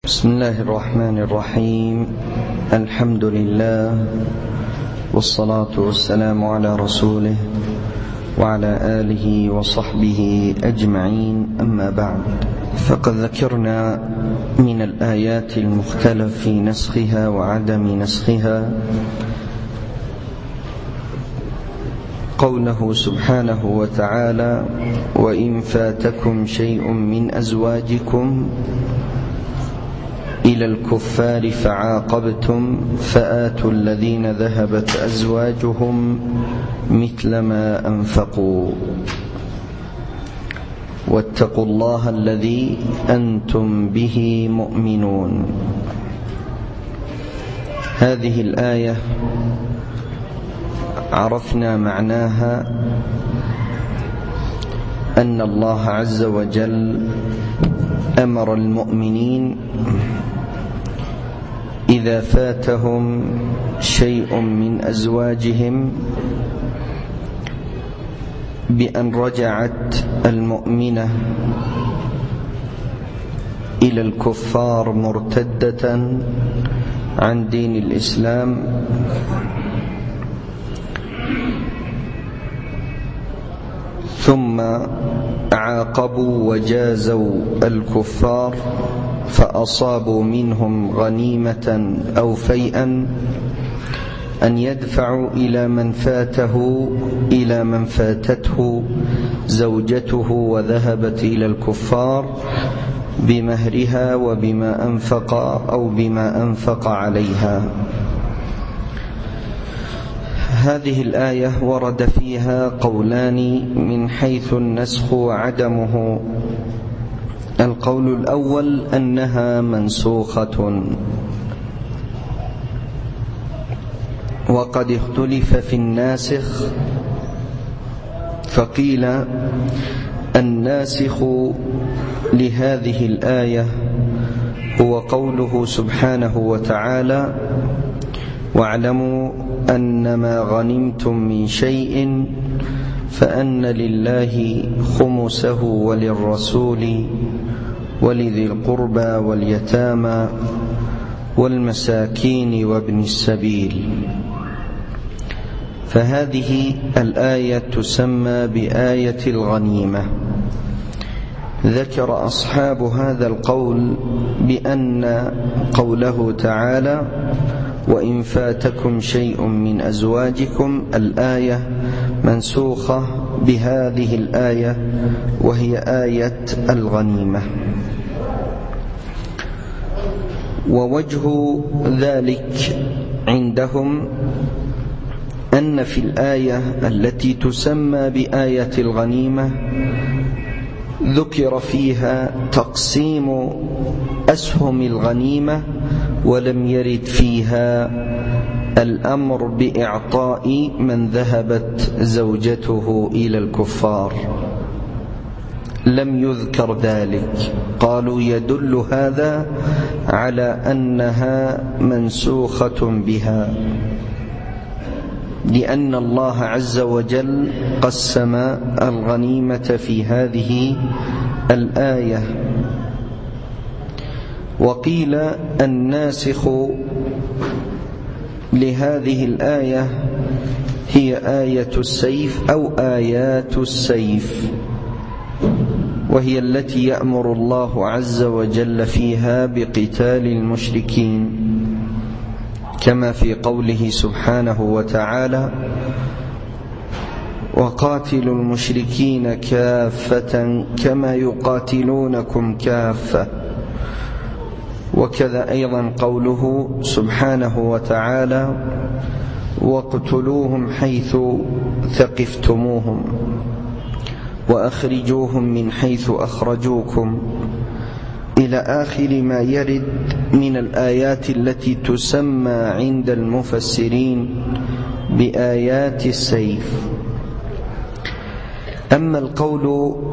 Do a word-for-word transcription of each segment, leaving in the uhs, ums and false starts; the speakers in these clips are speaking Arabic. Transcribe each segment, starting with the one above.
بسم الله الرحمن الرحيم. الحمد لله والصلاة والسلام على رسوله وعلى آله وصحبه أجمعين، أما بعد، فقد ذكرنا من الآيات المختلف في نسخها وعدم نسخها قوله سبحانه وتعالى: وإن فاتكم شيء من أزواجكم إلى الكفار فعاقبتم فآتوا الذين ذهبت أزواجهم مثل ما أنفقوا واتقوا الله الذي أنتم به مؤمنون. هذه الآية عرفنا معناها أن الله عز وجل أمر المؤمنين إذا فاتهم شيء من أزواجهم بأن رجعت المؤمنة إلى الكفار مرتدة عن دين الإسلام، ثم عاقبوا وجازوا الكفار فأصابوا منهم غنيمة أو فيئا، أن يدفعوا إلى من فاته إلى من فاتته زوجته وذهبت إلى الكفار بمهرها وبما أنفق أو بما أنفق عليها. هذه الآية ورد فيها قولان من حيث النسخ وعدمه. القول الأول أنها منسوخة، وقد اختلف في الناسخ، فقيل الناسخ لهذه الآية هو قوله سبحانه وتعالى: واعلموا أنما غنمتم من شيء فأن لله خمسه وللرسول ولذي القربى واليتامى والمساكين وابن السبيل. فهذه الآية تسمى بآية الغنيمة. ذكر أصحاب هذا القول بأن قوله تعالى: وإن فاتكم شيء من أزواجكم، الآية منسوخة بهذه الآية وهي آية الغنيمة. ووجه ذلك عندهم أن في الآية التي تسمى بآية الغنيمة ذكر فيها تقسيم أسهم الغنيمة، ولم يرد فيها الأمر بإعطاء من ذهبت زوجته إلى الكفار، لم يذكر ذلك. قالوا يدل هذا على أنها منسوخة بها، لأن الله عز وجل قسم الغنيمة في هذه الآية. وقيل الناسخ لهذه الآية هي آية السيف أو آيات السيف، وهي التي يأمر الله عز وجل فيها بقتال المشركين، كما في قوله سبحانه وتعالى: وقاتلوا المشركين كافة كما يقاتلونكم كافة. وكذا أيضا قوله سبحانه وتعالى: واقتلوهم حيث ثقفتموهم وأخرجوهم من حيث أخرجوكم، إلى آخر ما يرد من الآيات التي تسمى عند المفسرين بآيات السيف. أما القول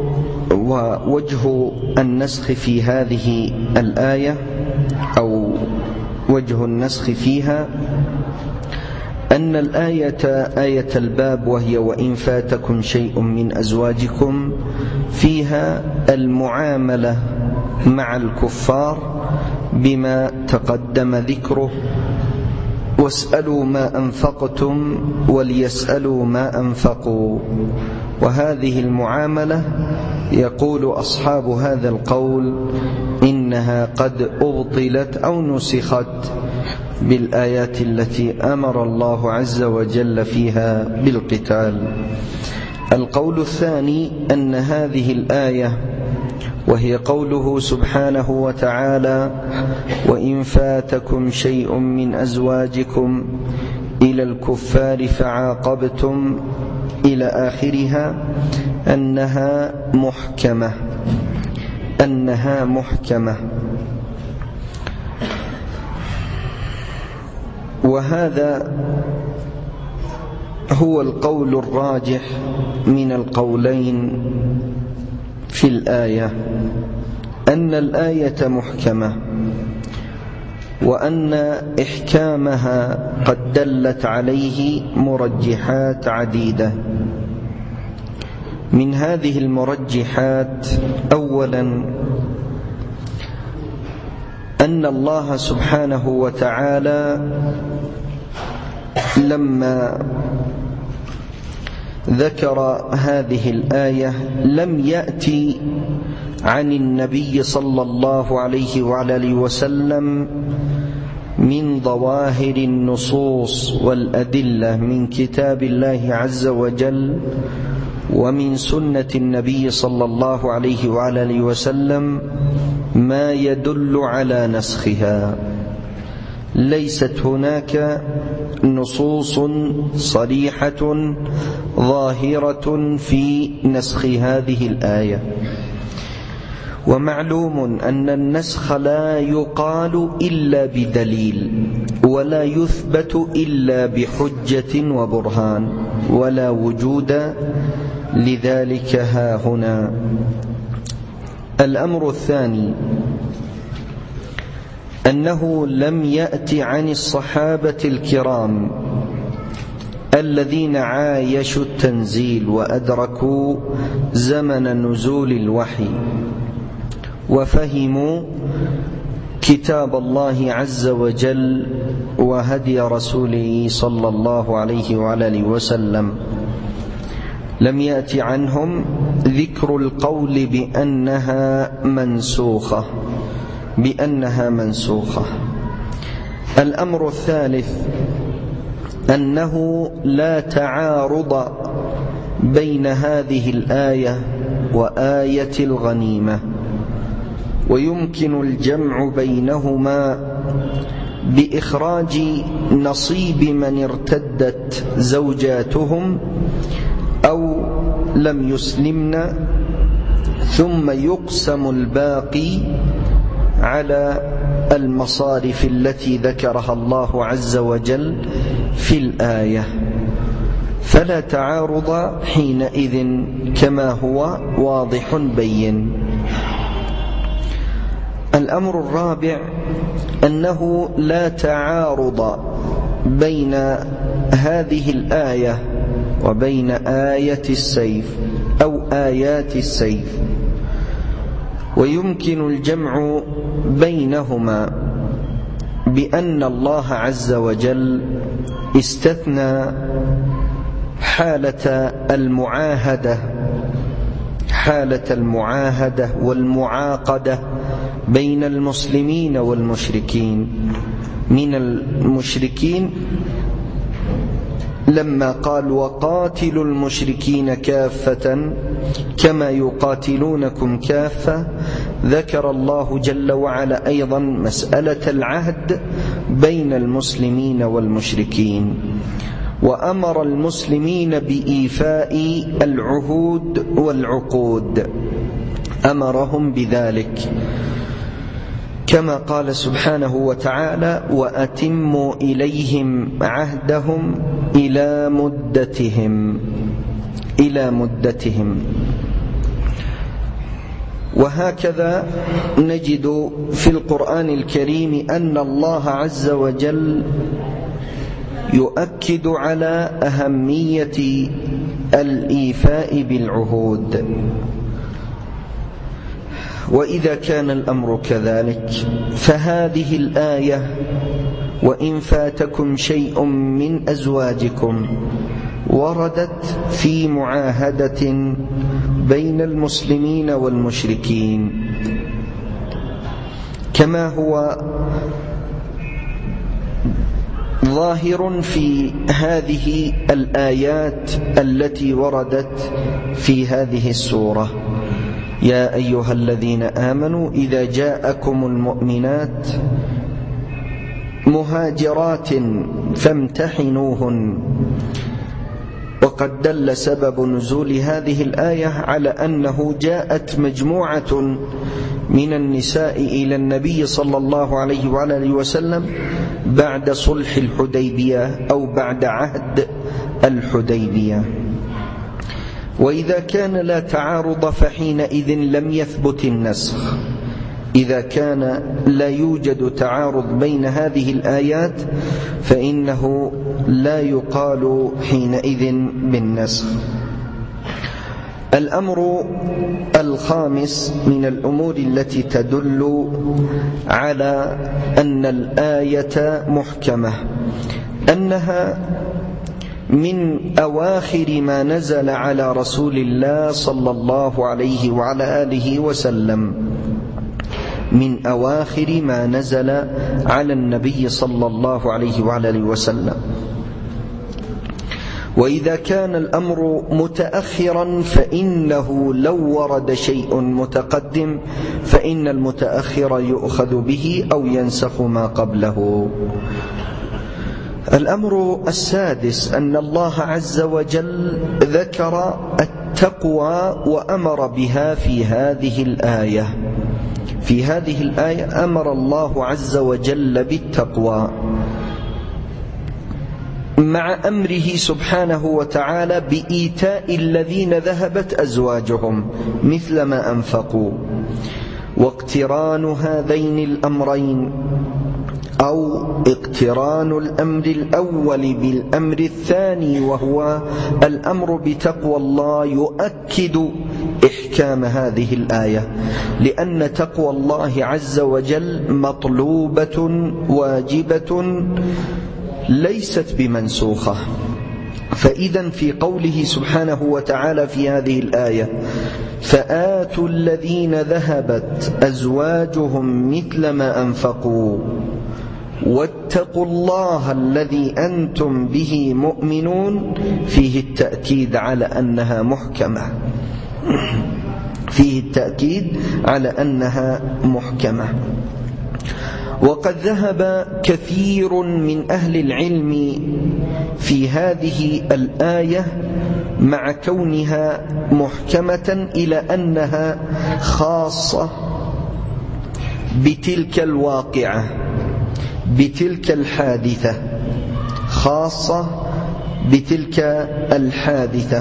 ووجه النسخ في هذه الآية أو وجه النسخ فيها أن الآية آية الباب، وهي وإن فاتكم شيء من أزواجكم، فيها المعاملة مع الكفار بما تقدم ذكره: واسألوا ما أنفقتم وليسألوا ما أنفقوا. وهذه المعاملة يقول أصحاب هذا القول إنها قد أبطلت أو نسخت بالآيات التي أمر الله عز وجل فيها بالقتال. القول الثاني أن هذه الآية، وهي قوله سبحانه وتعالى: وإن فاتكم شيء من أزواجكم إلى الكفار فعاقبتم إلى آخرها، أنها محكمة أنها محكمة وهذا هو القول الراجح من القولين في الآية، أن الآية محكمة، وأن إحكامها قد دلت عليه مرجحات عديدة. من هذه المرجحات: أولا، أن الله سبحانه وتعالى لما ذكر هذه الآية لم يأتي عن النبي صلى الله عليه وعلى آله وسلم من ظواهر النصوص والأدلة من كتاب الله عز وجل ومن سنة النبي صلى الله عليه وعلى آله وسلم ما يدل على نسخها. ليست هناك نصوص صريحة ظاهرة في نسخ هذه الآية. ومعلوم أن النسخ لا يقال إلا بدليل، ولا يثبت إلا بحجة وبرهان، ولا وجود لذلك ها هنا. الأمر الثاني: أنه لم يأتي عن الصحابة الكرام الذين عايشوا التنزيل وأدركوا زمن نزول الوحي وفهموا كتاب الله عز وجل وهدي رسوله صلى الله عليه وعلى آله وسلم، لم يأتي عنهم ذكر القول بأنها منسوخة بأنها منسوخة. الأمر الثالث: أنه لا تعارض بين هذه الآية وآية الغنيمة، ويمكن الجمع بينهما بإخراج نصيب من ارتدت زوجاتهم أو لم يسلمن، ثم يقسم الباقي على المصارف التي ذكرها الله عز وجل في الآية، فلا تعارض حينئذ كما هو واضح بين. الأمر الرابع: أنه لا تعارض بين هذه الآية وبين آية السيف أو آيات السيف، ويمكن الجمع بينهما بأن الله عز وجل استثنى حالة المعاهدة حالة المعاهدة والمعاقدة بين المسلمين والمشركين. من المشركين لما قال: وقاتلوا المشركين كافة كما يقاتلونكم كافة، ذكر الله جل وعلا أيضا مسألة العهد بين المسلمين والمشركين، وأمر المسلمين بإيفاء العهود والعقود، أمرهم بذلك كما قال سبحانه وتعالى: وأتموا إليهم عهدهم إلى مدتهم إلى مدتهم. وهكذا نجد في القرآن الكريم أن الله عز وجل يؤكد على أهمية الإيفاء بالعهود، وإذا كان الأمر كذلك فهذه الآية وإن فاتكم شيء من أزواجكم وردت في معاهدة بين المسلمين والمشركين، كما هو ظاهر في هذه الآيات التي وردت في هذه السورة: يا أيها الذين آمنوا إذا جاءكم المؤمنات مهاجرات فامتحنوهن. وقد دل سبب نزول هذه الآية على أنه جاءت مجموعة من النساء إلى النبي صلى الله عليه وآله وسلم بعد صلح الحديبية أو بعد عهد الحديبية. وإذا كان لا تعارض فحينئذ لم يثبت النسخ. إذا كان لا يوجد تعارض بين هذه الآيات فإنه لا يقال حينئذ بالنسخ. الأمر الخامس من الأمور التي تدل على أن الآية محكمة أنها من أواخر ما نزل على رسول الله صلى الله عليه وعلى آله وسلم، من أواخر ما نزل على النبي صلى الله عليه وعلى آله وسلم. وإذا كان الأمر متأخرا فإنه لو ورد شيء متقدم فإن المتأخر يؤخذ به أو ينسخ ما قبله. الأمر السادس أن الله عز وجل ذكر التقوى وأمر بها في هذه الآية. في هذه الآية أمر الله عز وجل بالتقوى مع أمره سبحانه وتعالى بإيتاء الذين ذهبت أزواجهم مثل ما أنفقوا. واقتران هذين الأمرين أو اقتران الأمر الأول بالأمر الثاني وهو الأمر بتقوى الله يؤكد إحكام هذه الآية، لأن تقوى الله عز وجل مطلوبة واجبة ليست بمنسوخة. فإذا في قوله سبحانه وتعالى في هذه الآية فآتوا الذين ذهبت أزواجهم مثل ما أنفقوا واتقوا الله الذي أنتم به مؤمنون، فيه التأكيد على أنها محكمة، فيه التأكيد على أنها محكمة. وقد ذهب كثير من أهل العلم في هذه الآية مع كونها محكمة إلى أنها خاصة بتلك الواقعة، بتلك الحادثة، خاصة بتلك الحادثة،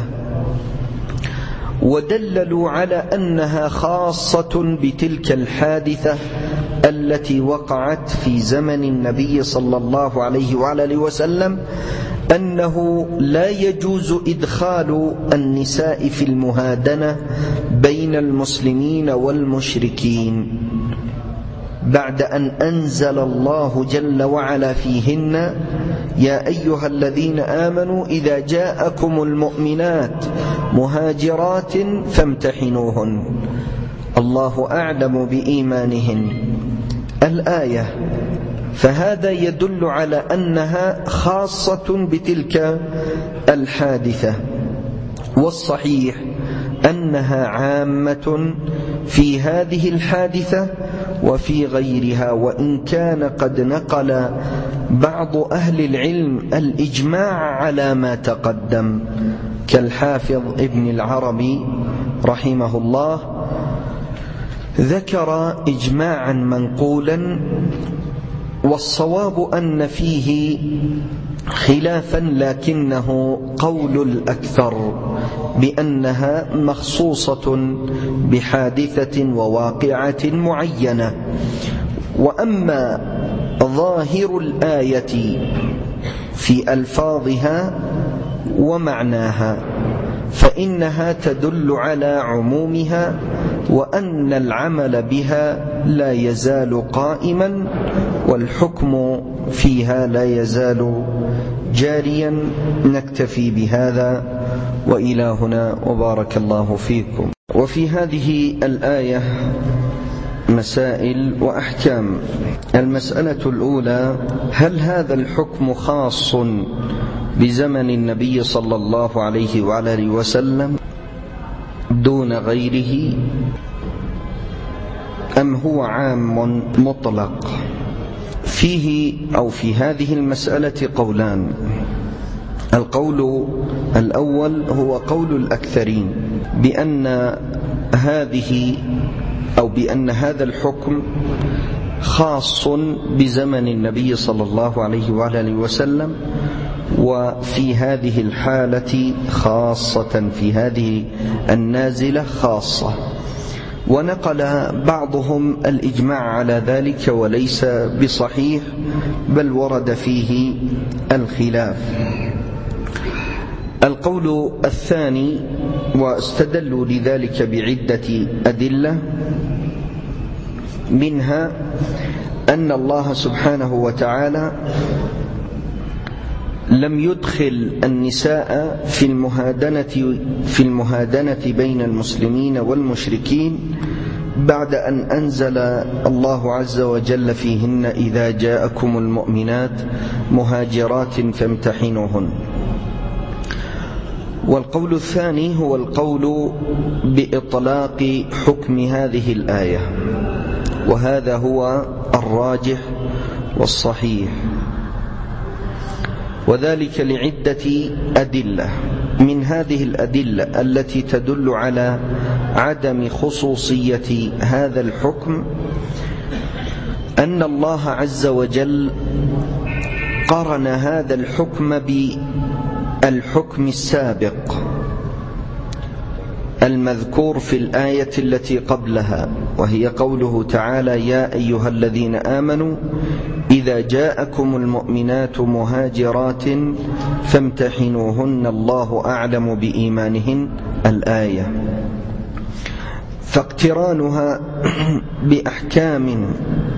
ودللوا على أنها خاصة بتلك الحادثة التي وقعت في زمن النبي صلى الله عليه وآله وسلم، أنه لا يجوز إدخال النساء في المهادنة بين المسلمين والمشركين بعد أن أنزل الله جل وعلا فيهن يا أيها الذين آمنوا إذا جاءكم المؤمنات مهاجرات فامتحنوهن الله أعلم بإيمانهن الآية. فهذا يدل على أنها خاصة بتلك الحادثة، والصحيح أنها عامة في هذه الحادثة وفي غيرها، وإن كان قد نقل بعض أهل العلم الإجماع على ما تقدم كالحافظ ابن العربي رحمه الله، ذكر إجماعا منقولا، والصواب أن فيه خلافا لكنه قول الأكثر بأنها مخصوصة بحادثة وواقعة معينة. وأما ظاهر الآية في ألفاظها ومعناها فإنها تدل على عمومها وأن العمل بها لا يزال قائما والحكم فيها لا يزال جاريا. نكتفي بهذا وإلى هنا وبارك الله فيكم. وفي هذه الآية مسائل وأحكام. المسألة الأولى: هل هذا الحكم خاص بزمن النبي صلى الله عليه وعلى آله وسلم دون غيره أم هو عام مطلق؟ فيه أو في هذه المسألة قولان. القول الأول هو قول الأكثرين بأن هذه أو بأن هذا الحكم خاص بزمن النبي صلى الله عليه وعلى آله وسلم، وفي هذه الحالة خاصة، في هذه النازلة خاصة. ونقل بعضهم الإجماع على ذلك وليس بصحيح، بل ورد فيه الخلاف. القول الثاني، واستدلوا لذلك بعدة أدلة، منها أن الله سبحانه وتعالى لم يدخل النساء في المهادنة في المهادنة بين المسلمين والمشركين بعد أن أنزل الله عز وجل فيهن: إذا جاءكم المؤمنات مهاجرات فامتحنوهن. والقول الثاني هو القول بإطلاق حكم هذه الآية، وهذا هو الراجح والصحيح، وذلك لعدة أدلة. من هذه الأدلة التي تدل على عدم خصوصية هذا الحكم أن الله عز وجل قرن هذا الحكم بالحكم السابق المذكور في الآية التي قبلها، وهي قوله تعالى: يا أيها الذين آمنوا إذا جاءكم المؤمنات مهاجرات فامتحنوهن الله أعلم بإيمانهن، الآية. فاقترانها بأحكام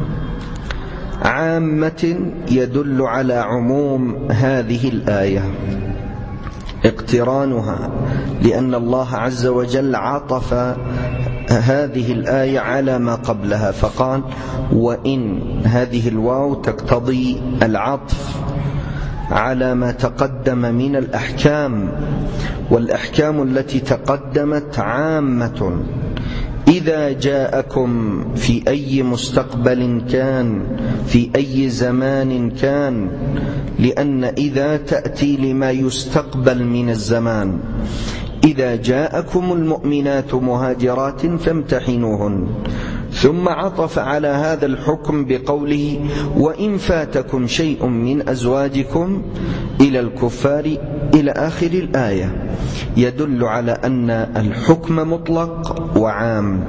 عامة يدل على عموم هذه الآية، اقترانها، لأن الله عز وجل عطف هذه الآية على ما قبلها فقال: وإن، هذه الواو تقتضي العطف على ما تقدم من الأحكام، والأحكام التي تقدمت عامة. إذا جاءكم في أي مستقبل كان، في أي زمان كان، لأن إذا تأتي لما يستقبل من الزمان. إذا جاءكم المؤمنات مهاجرات فامتحنوهن، ثم عطف على هذا الحكم بقوله: وإن فاتكم شيء من أزواجكم إلى الكفار، إلى آخر الآية، يدل على أن الحكم مطلق وعام.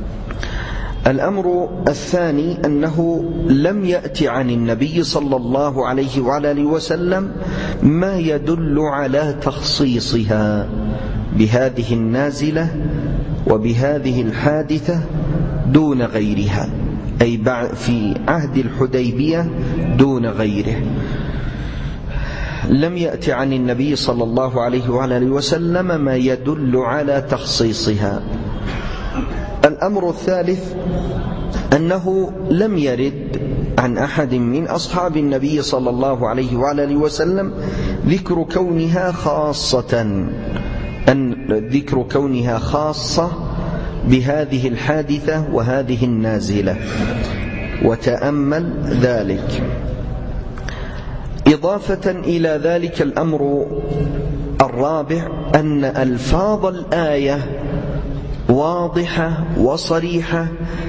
الأمر الثاني أنه لم يأتي عن النبي صلى الله عليه وعلى آله وسلم ما يدل على تخصيصها بهذه النازلة وبهذه الحادثة دون غيرها، أي في عهد الحديبية دون غيره. لم يأتي عن النبي صلى الله عليه وعلى آله وسلم ما يدل على تخصيصها. الأمر الثالث أنه لم يرد عن أحد من أصحاب النبي صلى الله عليه وعلى آله وسلم ذكر كونها خاصة، أن ذكر كونها خاصة بهذه الحادثة وهذه النازلة. وتأمل ذلك. إضافة إلى ذلك، الأمر الرابع أن ألفاظ الآية واضحة وصريحة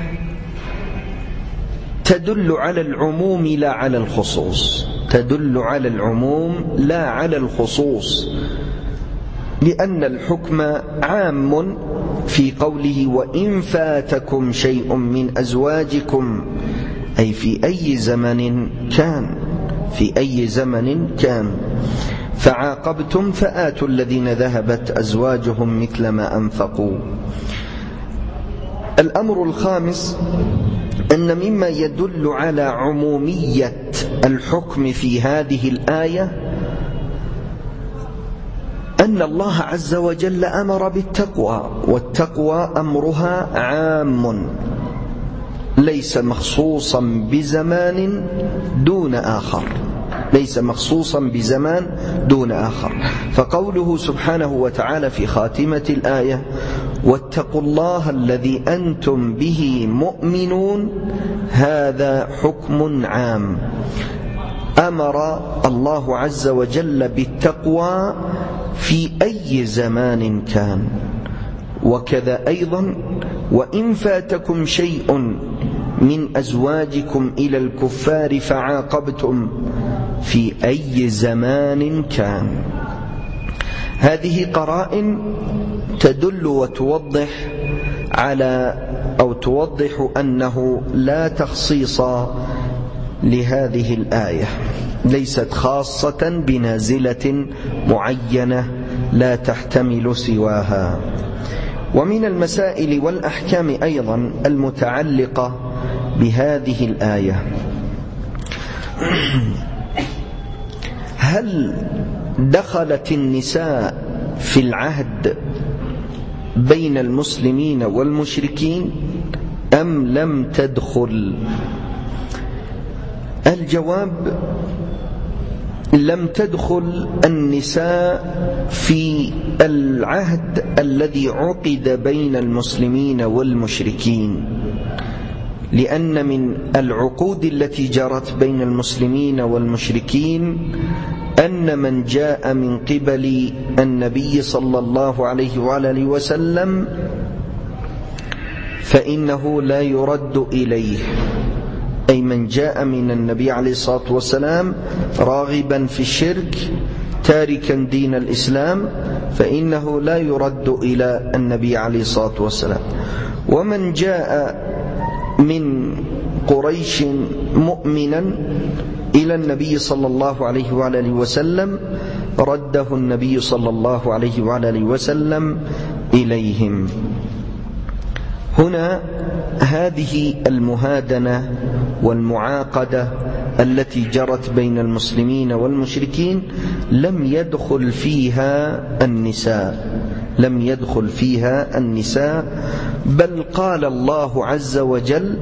تدل على العموم لا على الخصوص، تدل على العموم لا على الخصوص، لأن الحكم عام في قوله: وإن فاتكم شيء من أزواجكم، أي في أي زمن كان، في أي زمن كان. فعاقبتم فآتوا الذين ذهبت أزواجهم مثل ما أنفقوا. الأمر الخامس أن مما يدل على عمومية الحكم في هذه الآية أن الله عز وجل أمر بالتقوى، والتقوى أمرها عام ليس مخصوصا بزمان دون آخر، ليس مخصوصا بزمان دون آخر. فقوله سبحانه وتعالى في خاتمة الآية: واتقوا الله الذي أنتم به مؤمنون، هذا حكم عام. أمر الله عز وجل بالتقوى في أي زمان كان. وكذا أيضا: وإن فاتكم شيء من أزواجكم إلى الكفار فعاقبتم في أي زمان كان. هذه قرائن تدل وتوضح على أو توضح أنه لا تخصيص لهذه الآية، ليست خاصة بنازلة معينة لا تحتمل سواها. ومن المسائل والأحكام أيضا المتعلقة بهذه الآية: هل دخلت النساء في العهد بين المسلمين والمشركين أم لم تدخل؟ الجواب: لم تدخل النساء في العهد الذي عقد بين المسلمين والمشركين، لأن من العقود التي جرت بين المسلمين والمشركين أن من جاء من قبل النبي صلى الله عليه وآله وسلم فإنه لا يرد إليه، أي من جاء من النبي عليه الصلاة والسلام راغبا في الشرك تاركا دين الإسلام فإنه لا يرد إلى النبي عليه الصلاة والسلام. ومن جاء من قريش مؤمنا إلى النبي صلى الله عليه وآله وسلم رده النبي صلى الله عليه وآله وسلم إليهم. هنا هذه المهادنة والمعاقدة التي جرت بين المسلمين والمشركين لم يدخل فيها النساء، لم يدخل فيها النساء، بل قال الله عز وجل: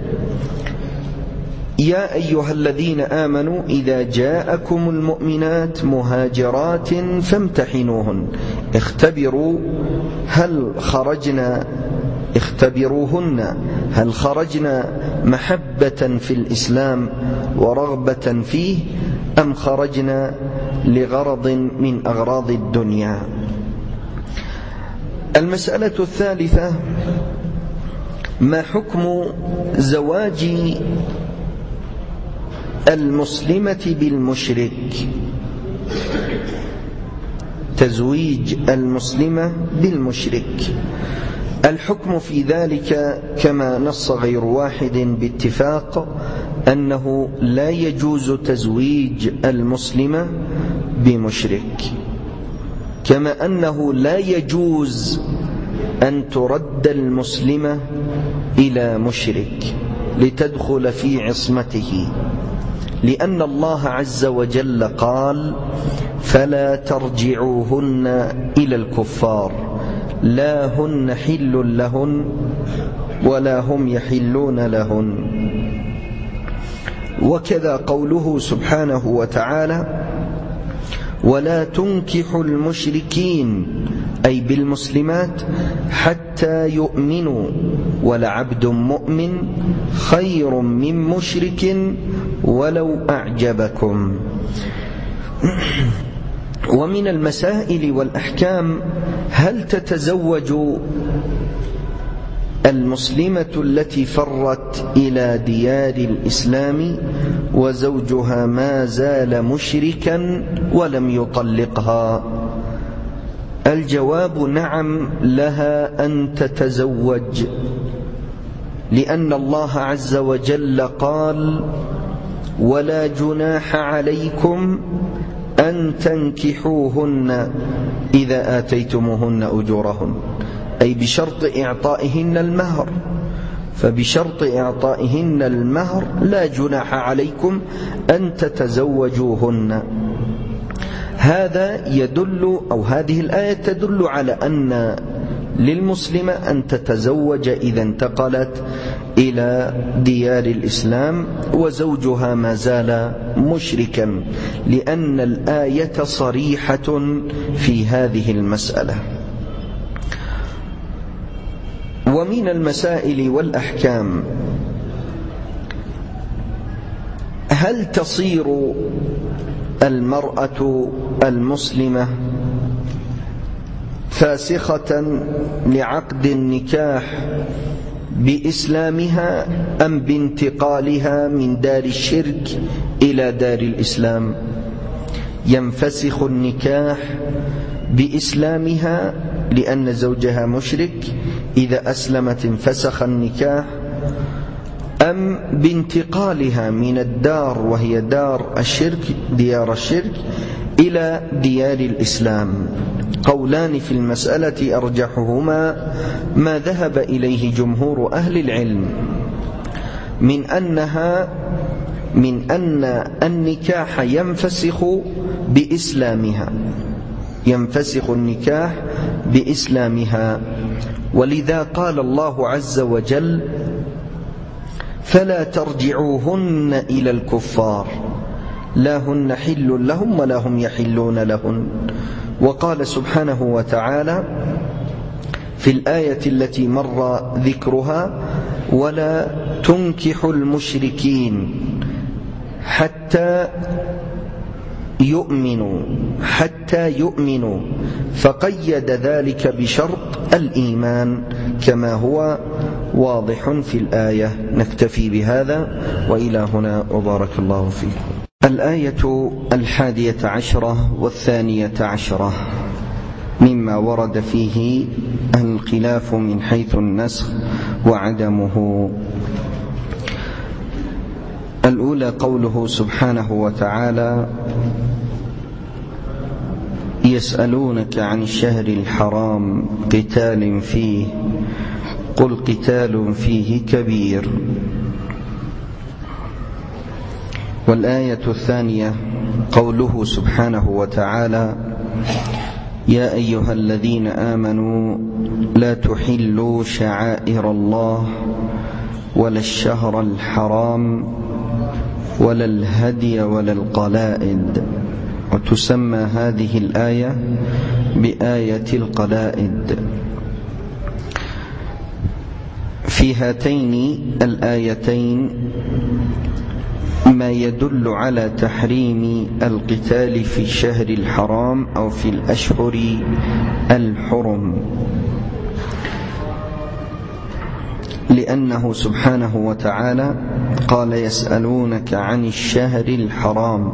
يا أيها الذين آمنوا إذا جاءكم المؤمنات مهاجرات فامتحنوهن اختبروا هل خرجنا اختبروهن هل خرجنا محبة في الإسلام ورغبة فيه أم خرجنا لغرض من أغراض الدنيا. المسألة الثالثة: ما حكم زواج المسلمة بالمشرك؟ تزويج المسلمة بالمشرك. الحكم في ذلك كما نص غير واحد باتفاق أنه لا يجوز تزويج المسلمة بمشرك، كما أنه لا يجوز أن ترد المسلمة إلى مشرك لتدخل في عصمته، لأن الله عز وجل قال: فلا ترجعوهن إلى الكفار لا هن حل لهن ولا هم يحلون لهن. وكذا قوله سبحانه وتعالى: ولا تنكحوا المشركين أي بالمسلمات حتى يؤمنوا ولعبد مؤمن خير من مشرك ولو أعجبكم. ومن المسائل والأحكام: هل تتزوج المسلمة التي فرت إلى ديار الإسلام وزوجها ما زال مشركا ولم يطلقها؟ الجواب: نعم، لها أن تتزوج، لأن الله عز وجل قال: ولا جناح عليكم أن تنكحوهن إذا آتيتموهن أجورهن، أي بشرط إعطائهن المهر. فبشرط إعطائهن المهر لا جناح عليكم أن تتزوجوهن. هذا يدل أو هذه الآية تدل على أن للمسلمة أن تتزوج إذا انتقلت إلى ديار الإسلام وزوجها ما زال مشركا، لأن الآية صريحة في هذه المسألة. ومن المسائل والأحكام: هل تصير المرأة المسلمة فاسخة لعقد النكاح بإسلامها أم بانتقالها من دار الشرك إلى دار الإسلام؟ ينفسخ النكاح بإسلامها لأن زوجها مشرك، إذا أسلمت انفسخ النكاح، أم بانتقالها من الدار وهي دار الشرك ديار الشرك إلى ديار الإسلام؟ قولان في المسألة أرجحهما ما ذهب إليه جمهور أهل العلم من أنها من أن النكاح ينفسخ بإسلامها ينفسخ النكاح بإسلامها. ولذا قال الله عز وجل: فلا ترجعوهن إلى الكفار لا هن حل لهم ولا هم يحلون لهن. وقال سبحانه وتعالى في الآية التي مر ذكرها: ولا تنكحوا المشركين حتى يؤمنوا حتى يؤمنوا فقيد ذلك بشرط الإيمان كما هو واضح في الآية. نكتفي بهذا وإلى هنا وبارك الله فيكم. الآية الحادية عشرة والثانية عشرة مما ورد فيه الخلاف من حيث النسخ وعدمه. الأولى قوله سبحانه وتعالى: يسألونك عن الشهر الحرام قتال فيه قل قتال فيه كبير. والآية الثانية قوله سبحانه وتعالى: يا أيها الذين آمنوا لا تحلوا شعائر الله ولا الشهر الحرام ولا الهدي ولا القلائد. وتسمى هذه الآية بآية القلائد. في هاتين الآيتين ما يدل على تحريم القتال في الشهر الحرام أو في الأشهر الحرم، لأنه سبحانه وتعالى قال: يسألونك عن الشهر الحرام.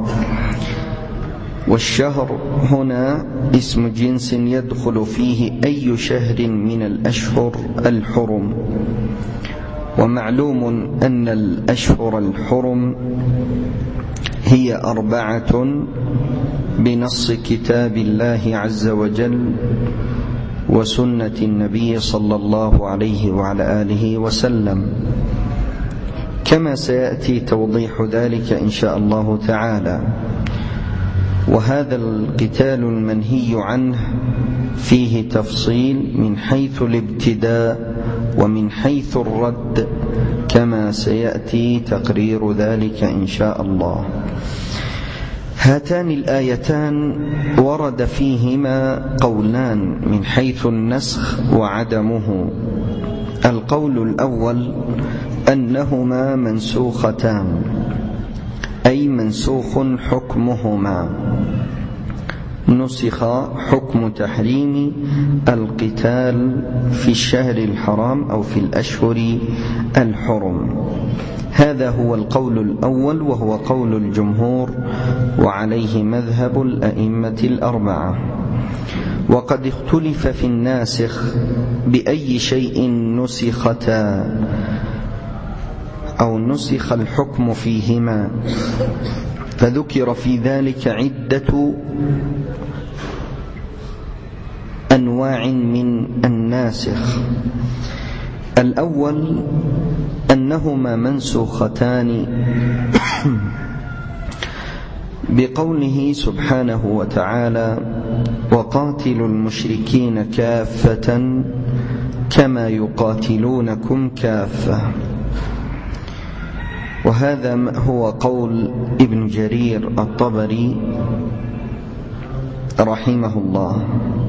والشهر هنا اسم جنس يدخل فيه أي شهر من الأشهر الحرم. ومعلوم أن الأشهر الحرم هي أربعة بنص كتاب الله عز وجل وسنة النبي صلى الله عليه وعلى آله وسلم، كما سيأتي توضيح ذلك إن شاء الله تعالى. وهذا القتال المنهي عنه فيه تفصيل من حيث الابتداء ومن حيث الرد، كما سيأتي تقرير ذلك إن شاء الله. هاتان الآيتان ورد فيهما قولان من حيث النسخ وعدمه. القول الأول أنهما منسوختان، أي منسوخ حكمهما، نسخ حكم تحريم القتال في الشهر الحرام أو في الأشهر الحرم. هذا هو القول الأول وهو قول الجمهور، وعليه مذهب الأئمة الأربعة. وقد اختلف في الناسخ بأي شيء نسختا أو نسخ الحكم فيهما، فذكر في ذلك عدة أنواع من الناسخ. الأول أنهما منسوختان بقوله سبحانه وتعالى: وقاتلوا المشركين كافة كما يقاتلونكم كافة. وهذا هو قول ابن جرير الطبري رحمه الله.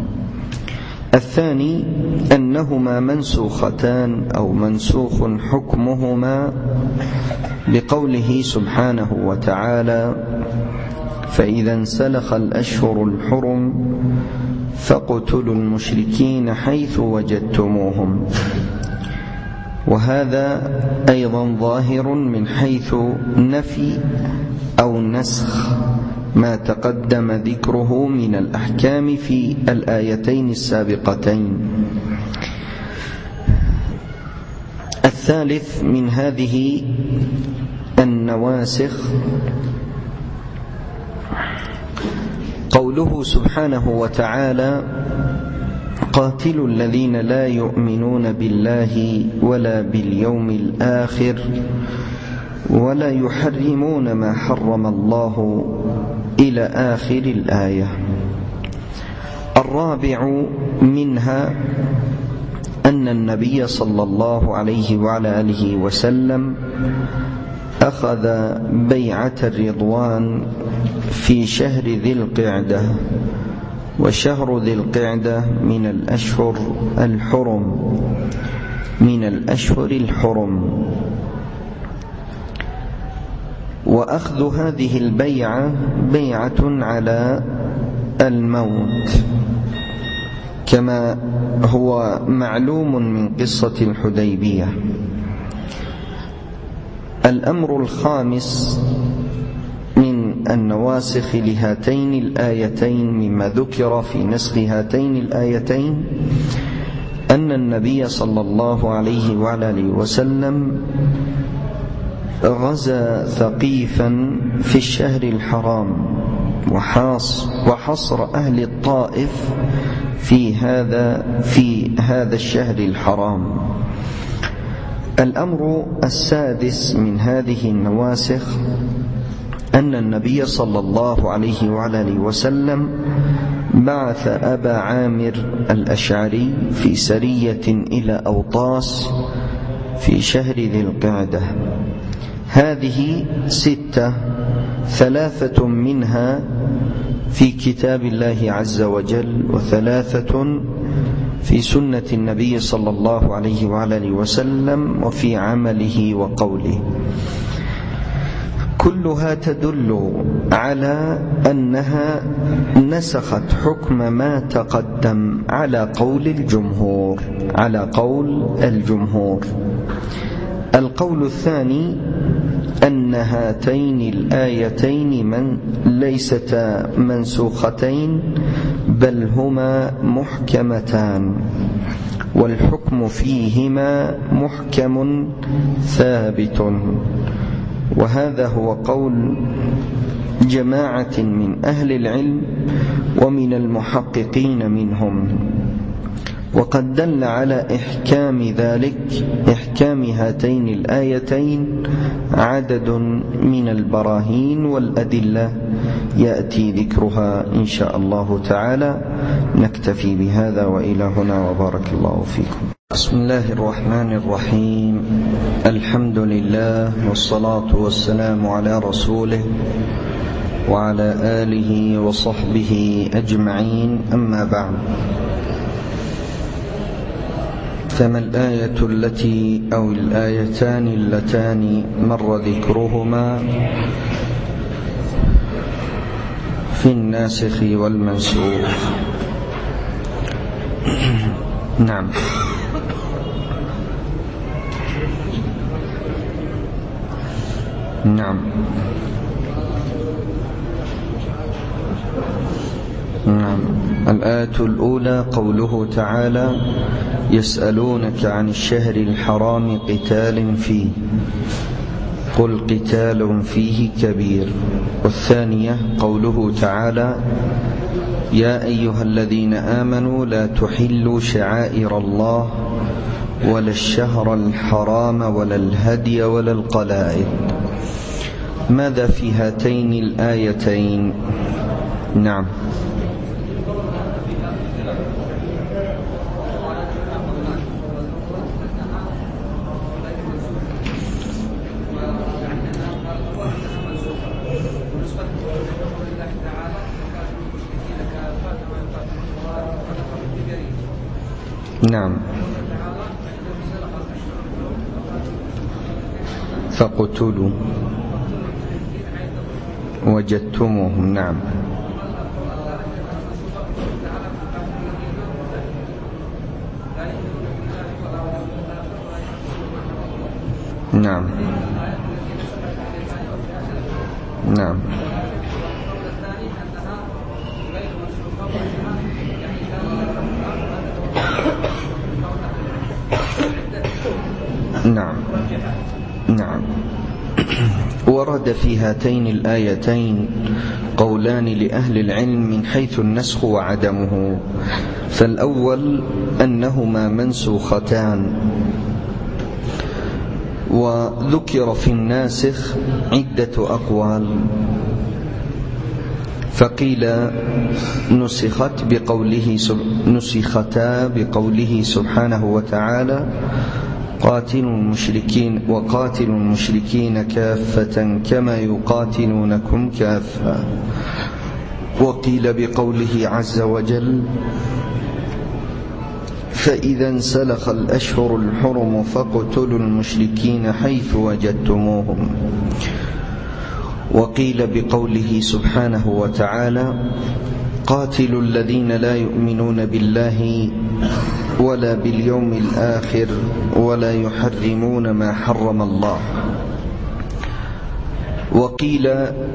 الثاني أنهما منسوختان أو منسوخ حكمهما بقوله سبحانه وتعالى: فإذا انسلخ الأشهر الحرم فاقتلوا المشركين حيث وجدتموهم. وهذا أيضا ظاهر من حيث نفي أو نسخ ما تقدم ذكره من الأحكام في الآيتين السابقتين. الثالث من هذه النواسخ قوله سبحانه وتعالى: قاتلوا الذين لا يؤمنون بالله ولا باليوم الآخر ولا يحرمون ما حرم الله إلى آخر الآية. الرابع منها أن النبي صلى الله عليه وعلى آله وسلم أخذ بيعة الرضوان في شهر ذي القعدة، وشهر ذي القعدة من الأشهر الحرم من الأشهر الحرم وأخذ هذه البيعة بيعة على الموت، كما هو معلوم من قصة الحديبية. الأمر الخامس من النواسخ لهاتين الآيتين مما ذكر في نسخ هاتين الآيتين أن النبي صلى الله عليه وعلى آله وسلم غزا ثقيفا في الشهر الحرام وحصر أهل الطائف في هذا في هذا الشهر الحرام. الأمر السادس من هذه النواسخ أن النبي صلى الله عليه وعلى آله وسلم بعث أبا عامر الأشعري في سرية إلى أوطاس في شهر ذي القعدة. هذه ستة، ثلاثة منها في كتاب الله عز وجل، وثلاثة في سنة النبي صلى الله عليه وعلى آله وسلم وفي عمله وقوله. كلها تدل على أنها نسخت حكم ما تقدم على قول الجمهور على قول الجمهور. القول الثاني أن هاتين الآيتين من ليستا منسوختين بل هما محكمتان، والحكم فيهما محكم ثابت. وهذا هو قول جماعة من أهل العلم ومن المحققين منهم. وقد دل على إحكام ذلك إحكام هاتين الآيتين عدد من البراهين والأدلة يأتي ذكرها إن شاء الله تعالى. نكتفي بهذا وإلى هنا، وبارك الله فيكم. بسم الله الرحمن الرحيم. الحمد لله والصلاة والسلام على رسوله وعلى آله وصحبه أجمعين، أما بعد. فما الآية التي أو الآيتان اللتان مر ذكرهما في الناسخ والمنسوخ؟ نعم. نعم نعم الآية الأولى قوله تعالى: يسألونك عن الشهر الحرام قتال فيه قل قتال فيه كبير. والثانية قوله تعالى: يا أيها الذين آمنوا لا تحلوا شعائر الله ولا الشهر الحرام ولا الهدي ولا القلائد. ماذا في هاتين الآيتين؟ نعم. نعم. فاقتلوا وجدتموهم. نعم. نعم. نعم. نعم. نعم. ورد في هاتين الآيتين قولان لأهل العلم من حيث النسخ وعدمه. فالأول أنهما منسوختان، وذكر في الناسخ عدة أقوال، فقيل نسخت بقوله نسختا بقوله سبحانه وتعالى قاتلوا المشركين وقاتلوا المشركين كافة كما يقاتلونكم كافة. وقيل بقوله عز وجل فإذا انسلخ الأشهر الحرم فاقتلوا المشركين حيث وجدتموهم. وقيل بقوله سبحانه وتعالى قاتلوا الذين لا يؤمنون بالله ولا باليوم الآخر ولا يحرمون ما حرم الله. وقيل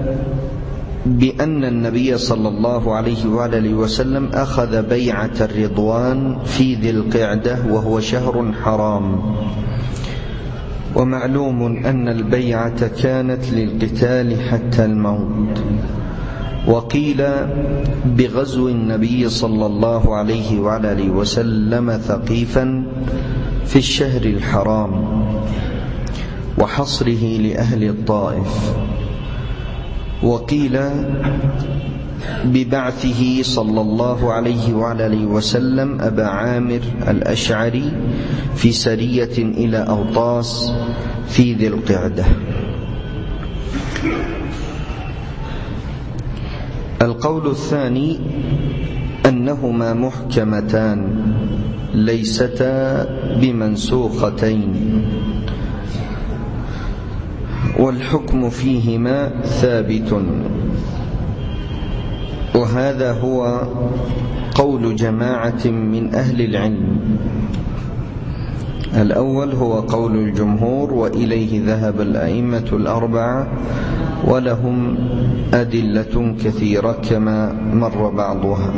بأن النبي صلى الله عليه وآله وسلم أخذ بيعة الرضوان في ذي القعدة وهو شهر حرام، ومعلوم أن البيعة كانت للقتال حتى الموت. وقيل بغزو النبي صلى الله عليه وآله وسلم ثقيفا في الشهر الحرام وحصره لأهل الطائف. وقيل ببعثه صلى الله عليه وآله وسلم أبا عامر الأشعري في سرية إلى أوطاس في ذي القعدة. القول الثاني أنهما محكمتان ليستا بمنسوختين، والحكم فيهما ثابت، وهذا هو قول جماعة من أهل العلم. الأول هو قول الجمهور، وإليه ذهب الأئمة الأربعة، ولهم أدلة كثيرة كما مر بعضها.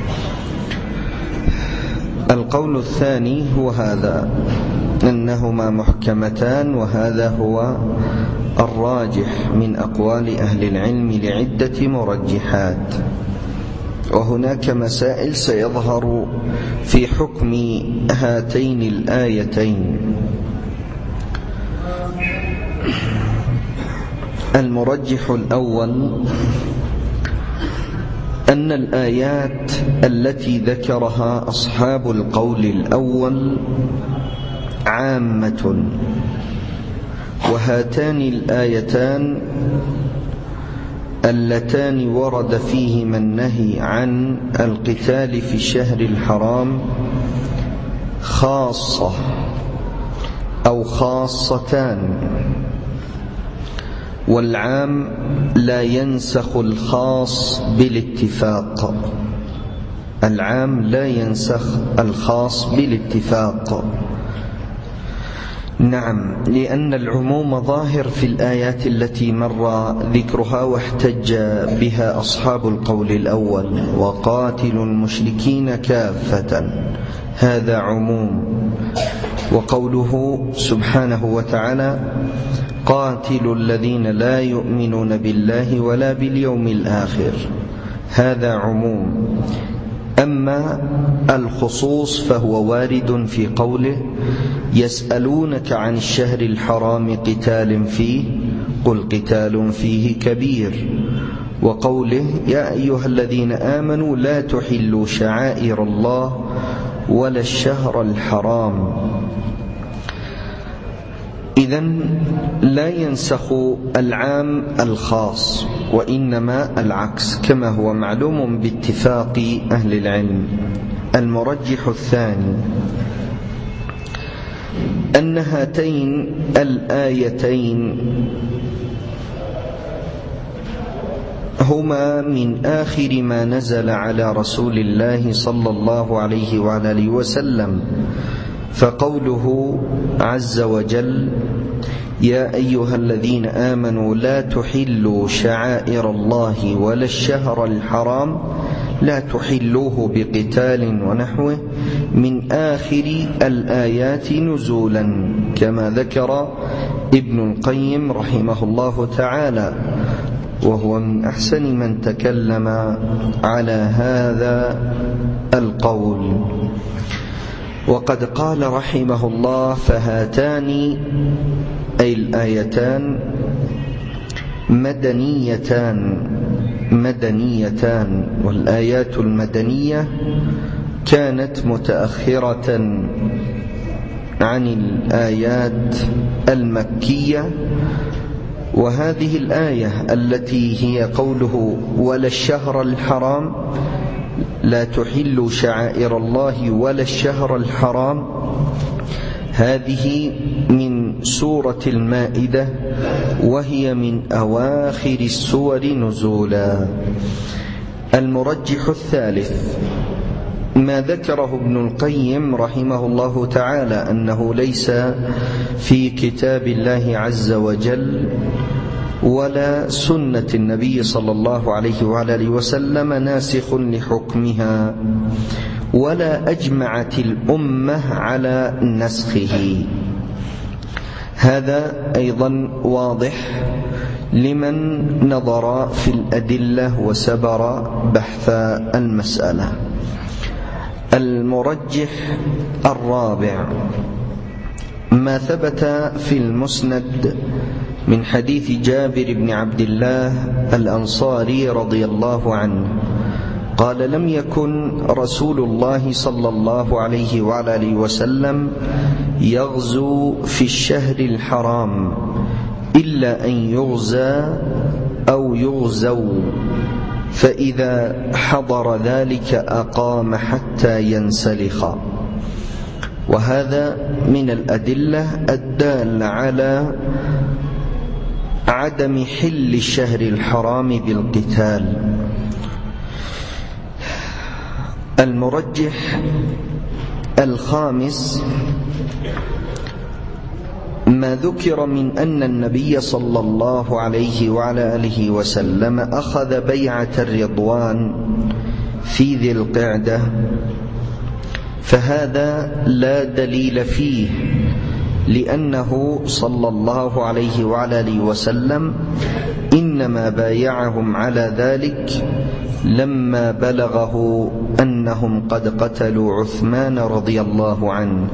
القول الثاني هو هذا، أنهما محكمتان، وهذا هو الراجح من أقوال أهل العلم لعدة مرجحات. وهناك مسائل سيظهر في حكم هاتين الآيتين. المرجح الأول أن الآيات التي ذكرها أصحاب القول الأول عامة، وهاتان الآيتان اللتان ورد فيهما النهي عن القتال في الشهر الحرام خاصة أو خاصتان، والعام لا ينسخ الخاص بالاتفاق. العام لا ينسخ الخاص بالاتفاق. نعم، لأن العموم ظاهر في الآيات التي مر ذكرها واحتج بها أصحاب القول الأول، وقاتلوا المشركين كافة، هذا عموم. وقوله سبحانه وتعالى قاتلوا الذين لا يؤمنون بالله ولا باليوم الآخر، هذا عموم. أما الخصوص فهو وارد في قوله يسألونك عن الشهر الحرام قتال فيه قل قتال فيه كبير، وقوله يا أيها الذين آمنوا لا تحلوا شعائر الله ولا الشهر الحرام. إذن لا ينسخ العام الخاص، وإنما العكس كما هو معلوم باتفاق أهل العلم. المرجح الثاني أن هاتين الآيتين هما من آخر ما نزل على رسول الله صلى الله عليه وعلى آله وسلم، فقوله عز وجل يا أيها الذين آمنوا لا تحلوا شعائر الله ولا الشهر الحرام لا تحلوه بقتال ونحوه من آخر الآيات نزولا، كما ذكر ابن القيم رحمه الله تعالى، وهو من أحسن من تكلم على هذا القول. وقد قال رحمه الله فهاتان أي الآيتان مدنيتان مدنيتان والآيات المدنية كانت متأخرة عن الآيات المكية. وهذه الآية التي هي قوله ولا الشهر الحرام لا تحل شعائر الله ولا الشهر الحرام، هذه من سورة المائدة، وهي من أواخر السور نزولا. المرجح الثالث ما ذكره ابن القيم رحمه الله تعالى أنه ليس في كتاب الله عز وجل ولا سنة النبي صلى الله عليه وعلى آله وسلم ناسخ لحكمها، ولا أجمعت الأمة على نسخه. هذا أيضا واضح لمن نظر في الأدلة وسبر بحث المسألة. المرجح الرابع ما ثبت في المسند من حديث جابر بن عبد الله الأنصاري رضي الله عنه قال لم يكن رسول الله صلى الله عليه وعلى آله وسلم يغزو في الشهر الحرام إلا أن يغزى أو يغزو، فإذا حضر ذلك أقام حتى ينسلخ. وهذا من الأدلة الدالة على عدم حل الشهر الحرام بالقتال. المرجح الخامس ما ذكر من أن النبي صلى الله عليه وعلى آله وسلم أخذ بيعة الرضوان في ذي القعدة، فهذا لا دليل فيه، لأنه صلى الله عليه وعلى آله وسلم إنما بايعهم على ذلك لما بلغه أنهم قد قتلوا عثمان رضي الله عنه،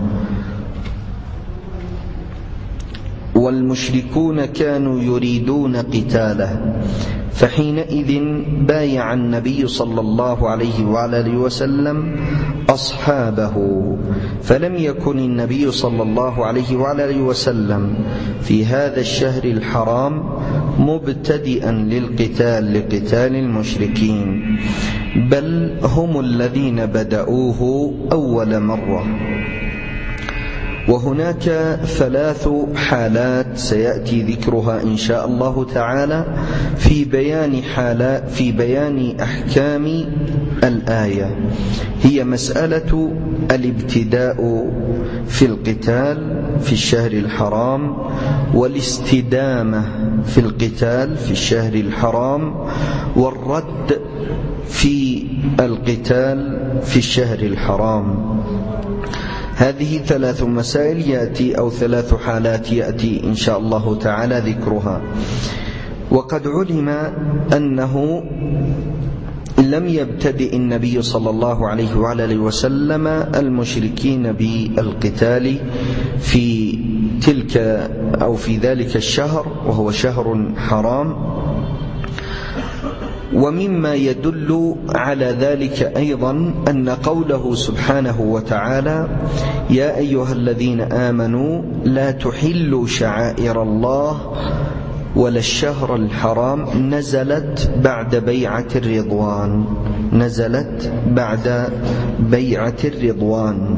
والمشركون كانوا يريدون قتاله، فحينئذ بايع النبي صلى الله عليه وعلى آله وسلم أصحابه. فلم يكن النبي صلى الله عليه وعلى آله وسلم في هذا الشهر الحرام مبتدئا للقتال لقتال المشركين، بل هم الذين بدأوه أول مرة. وهناك ثلاث حالات سيأتي ذكرها إن شاء الله تعالى في بيان حالات في بيان أحكام الآية، هي مسألة الابتداء في القتال في الشهر الحرام، والاستدامة في القتال في الشهر الحرام، والرد في القتال في الشهر الحرام. هذه ثلاث مسائل يأتي أو ثلاث حالات يأتي إن شاء الله تعالى ذكرها. وقد علم أنه لم يبتدئ النبي صلى الله عليه وعلى آله وسلم المشركين بالقتال في تلك أو في ذلك الشهر، وهو شهر حرام. ومما يدل على ذلك أيضا أن قوله سبحانه وتعالى: يا أيها الذين آمنوا لا تحلوا شعائر الله ولا الشهر الحرام، نزلت بعد بيعة الرضوان نزلت بعد بيعة الرضوان.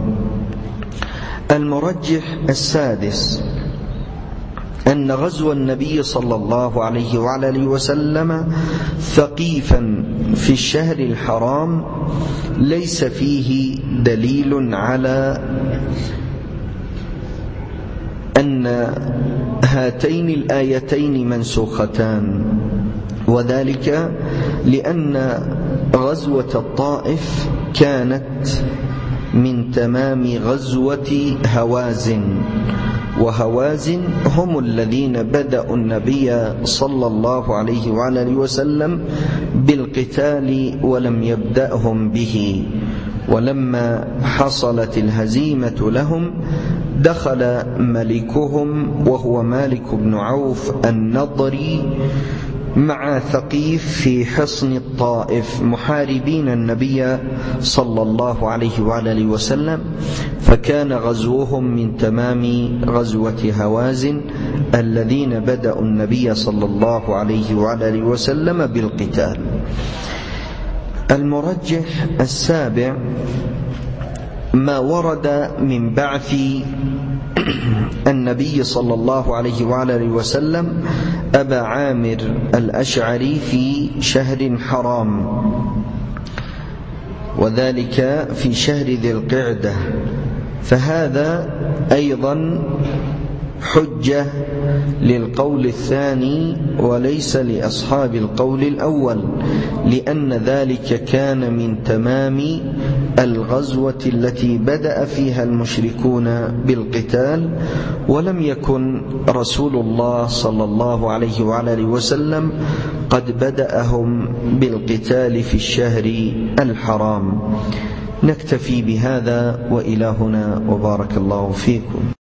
المرجح السادس أن غزو النبي صلى الله عليه وعلى آله وسلم ثقيفا في الشهر الحرام ليس فيه دليل على أن هاتين الآيتين منسوختان، وذلك لأن غزوة الطائف كانت من تمام غزوة هوازن، وهوازن هم الذين بدأوا النبي صلى الله عليه وعلى آله وسلم بالقتال ولم يبدأهم به. ولما حصلت الهزيمة لهم دخل ملكهم وهو مالك بن عوف النضري مع ثقيف في حصن الطائف محاربين النبي صلى الله عليه وعلى آله وسلم، فكان غزوهم من تمام غزوة هوازن الذين بدأوا النبي صلى الله عليه وعلى آله وسلم بالقتال. المرجح السابع ما ورد من بعث النبي صلى الله عليه وعلى آله وسلم أبا عامر الأشعري في شهر حرام، وذلك في شهر ذي القعدة، فهذا أيضا حجة للقول الثاني وليس لأصحاب القول الأول، لأن ذلك كان من تمام الغزوة التي بدأ فيها المشركون بالقتال، ولم يكن رسول الله صلى الله عليه وعلى آله وسلم قد بدأهم بالقتال في الشهر الحرام. نكتفي بهذا وإلى هنا، وبارك الله فيكم.